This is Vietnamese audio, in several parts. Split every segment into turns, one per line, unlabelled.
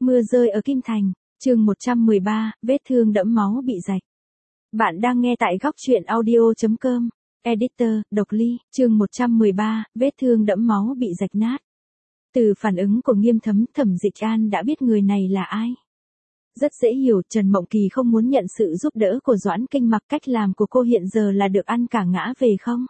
Mưa rơi ở Kim Thành, chương 113, vết thương đẫm máu bị rạch. Bạn đang nghe tại góc truyện audio.com, editor, Độc Ly, chương 113, vết thương đẫm máu bị rạch nát. Từ phản ứng của Nghiêm Thấm, Thẩm Dịch An đã biết người này là ai. Rất dễ hiểu, Trần Mộng Kỳ không muốn nhận sự giúp đỡ của Doãn Kinh Mặc, cách làm của cô hiện giờ là được ăn cả ngã về không?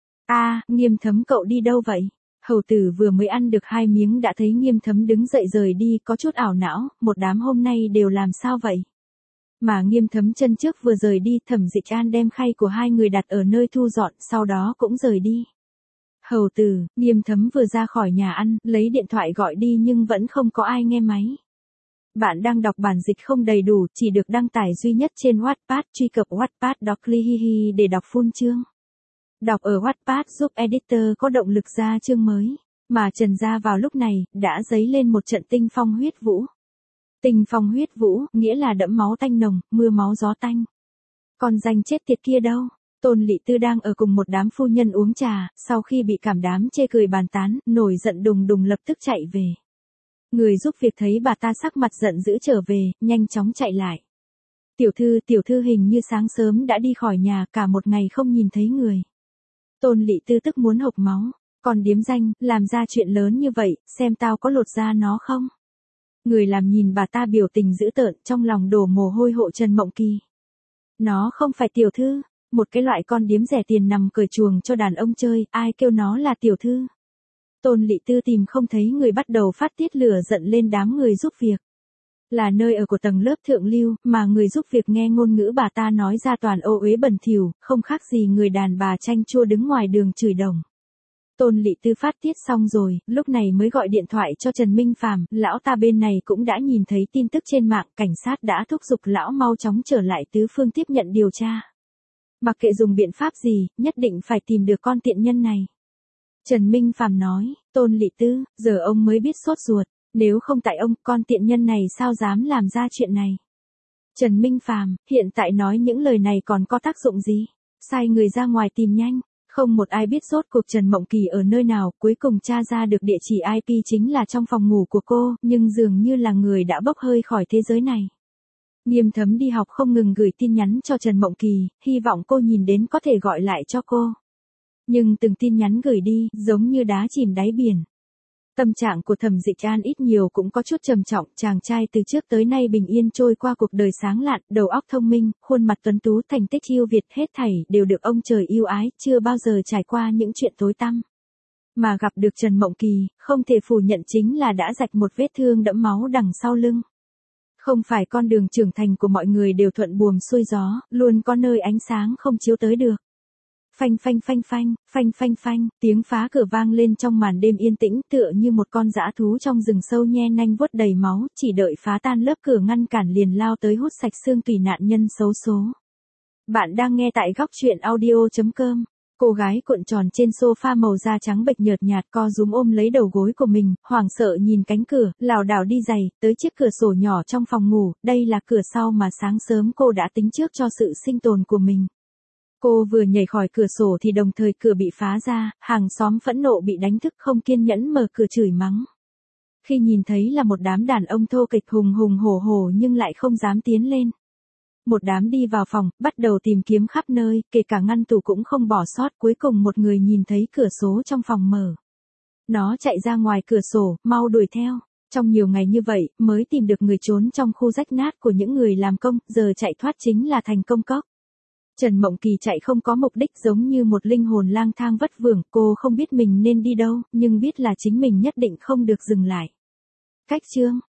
Nghiêm Thấm cậu đi đâu vậy? Hầu tử vừa mới ăn được 2 miếng đã thấy Nghiêm Thấm đứng dậy rời đi, có chút ảo não, một đám hôm nay đều làm sao vậy? Mà Nghiêm Thấm chân trước vừa rời đi, Thẩm Dịch An đem khay của hai người đặt ở nơi thu dọn, sau đó cũng rời đi. Hầu tử, Nghiêm Thấm vừa ra khỏi nhà ăn, lấy điện thoại gọi đi nhưng vẫn không có ai nghe máy. Bạn đang đọc bản dịch không đầy đủ, chỉ được đăng tải duy nhất trên Wattpad, truy cập Wattpad Độc Ly Hihi để đọc full chương. Đọc ở Wattpad giúp editor có động lực ra chương mới. Mà Trần gia vào lúc này, đã dấy lên một trận tinh phong huyết vũ. Tinh phong huyết vũ, nghĩa là đẫm máu tanh nồng, mưa máu gió tanh. Còn danh chết tiệt kia đâu? Tôn Lị Tư đang ở cùng một đám phu nhân uống trà, sau khi bị cảm đám chê cười bàn tán, nổi giận đùng đùng lập tức chạy về. Người giúp việc thấy bà ta sắc mặt giận dữ trở về, nhanh chóng chạy lại. Tiểu thư hình như sáng sớm đã đi khỏi nhà, cả một ngày không nhìn thấy người. Tôn Lị Tư tức muốn hộc máu, còn điếm danh, làm ra chuyện lớn như vậy, xem tao có lột da nó không? Người làm nhìn bà ta biểu tình dữ tợn, trong lòng đổ mồ hôi hộ Trần Mộng Kỳ. Nó không phải tiểu thư, một cái loại con điếm rẻ tiền nằm cởi chuồng cho đàn ông chơi, ai kêu nó là tiểu thư. Tôn Lị Tư tìm không thấy người bắt đầu phát tiết lửa giận lên đám người giúp việc. Là nơi ở của tầng lớp thượng lưu, mà người giúp việc nghe ngôn ngữ bà ta nói ra toàn ô uế bẩn thỉu, không khác gì người đàn bà chanh chua đứng ngoài đường chửi đồng. Tôn Lị Tư phát tiết xong rồi, lúc này mới gọi điện thoại cho Trần Minh Phàm, lão ta bên này cũng đã nhìn thấy tin tức trên mạng, cảnh sát đã thúc giục lão mau chóng trở lại tứ phương tiếp nhận điều tra. Mặc kệ dùng biện pháp gì, nhất định phải tìm được con tiện nhân này. Trần Minh Phàm nói, Tôn Lị Tư, giờ ông mới biết sốt ruột, nếu không tại ông, con tiện nhân này sao dám làm ra chuyện này. Trần Minh Phàm, hiện tại nói những lời này còn có tác dụng gì? Sai người ra ngoài tìm nhanh. Không một ai biết rốt cuộc Trần Mộng Kỳ ở nơi nào, cuối cùng tra ra được địa chỉ IP chính là trong phòng ngủ của cô, nhưng dường như là người đã bốc hơi khỏi thế giới này. Nghiêm Thấm đi học không ngừng gửi tin nhắn cho Trần Mộng Kỳ, hy vọng cô nhìn đến có thể gọi lại cho cô. Nhưng từng tin nhắn gửi đi, giống như đá chìm đáy biển. Tâm trạng của Thẩm Dịch An ít nhiều cũng có chút trầm trọng, chàng trai từ trước tới nay bình yên trôi qua cuộc đời sáng lạn, đầu óc thông minh, khuôn mặt tuấn tú, thành tích yêu Việt, hết thảy đều được ông trời yêu ái, chưa bao giờ trải qua những chuyện tối tăm. Mà gặp được Trần Mộng Kỳ, không thể phủ nhận chính là đã rạch một vết thương đẫm máu đằng sau lưng. Không phải con đường trưởng thành của mọi người đều thuận buồm xuôi gió, luôn có nơi ánh sáng không chiếu tới được. Phanh phanh phanh phanh, phanh phanh phanh, tiếng phá cửa vang lên trong màn đêm yên tĩnh, tựa như một con dã thú trong rừng sâu nhe nanh vuốt đầy máu, chỉ đợi phá tan lớp cửa ngăn cản liền lao tới hút sạch xương tùy nạn nhân xấu số. Bạn đang nghe tại góc truyện audio.com. Cô gái cuộn tròn trên sofa màu da trắng bệch nhợt nhạt co rúm ôm lấy đầu gối của mình, hoảng sợ nhìn cánh cửa, lảo đảo đi giày, tới chiếc cửa sổ nhỏ trong phòng ngủ, đây là cửa sau mà sáng sớm cô đã tính trước cho sự sinh tồn của mình. Cô vừa nhảy khỏi cửa sổ thì đồng thời cửa bị phá ra, hàng xóm phẫn nộ bị đánh thức không kiên nhẫn mở cửa chửi mắng. Khi nhìn thấy là một đám đàn ông thô kệch hùng hùng hổ hổ nhưng lại không dám tiến lên. Một đám đi vào phòng, bắt đầu tìm kiếm khắp nơi, kể cả ngăn tủ cũng không bỏ sót, cuối cùng một người nhìn thấy cửa sổ trong phòng mở. Nó chạy ra ngoài cửa sổ, mau đuổi theo. Trong nhiều ngày như vậy, mới tìm được người trốn trong khu rách nát của những người làm công, giờ chạy thoát chính là thành công cốc. Trần Mộng Kỳ chạy không có mục đích giống như một linh hồn lang thang vất vưởng, cô không biết mình nên đi đâu, nhưng biết là chính mình nhất định không được dừng lại. Cách chương,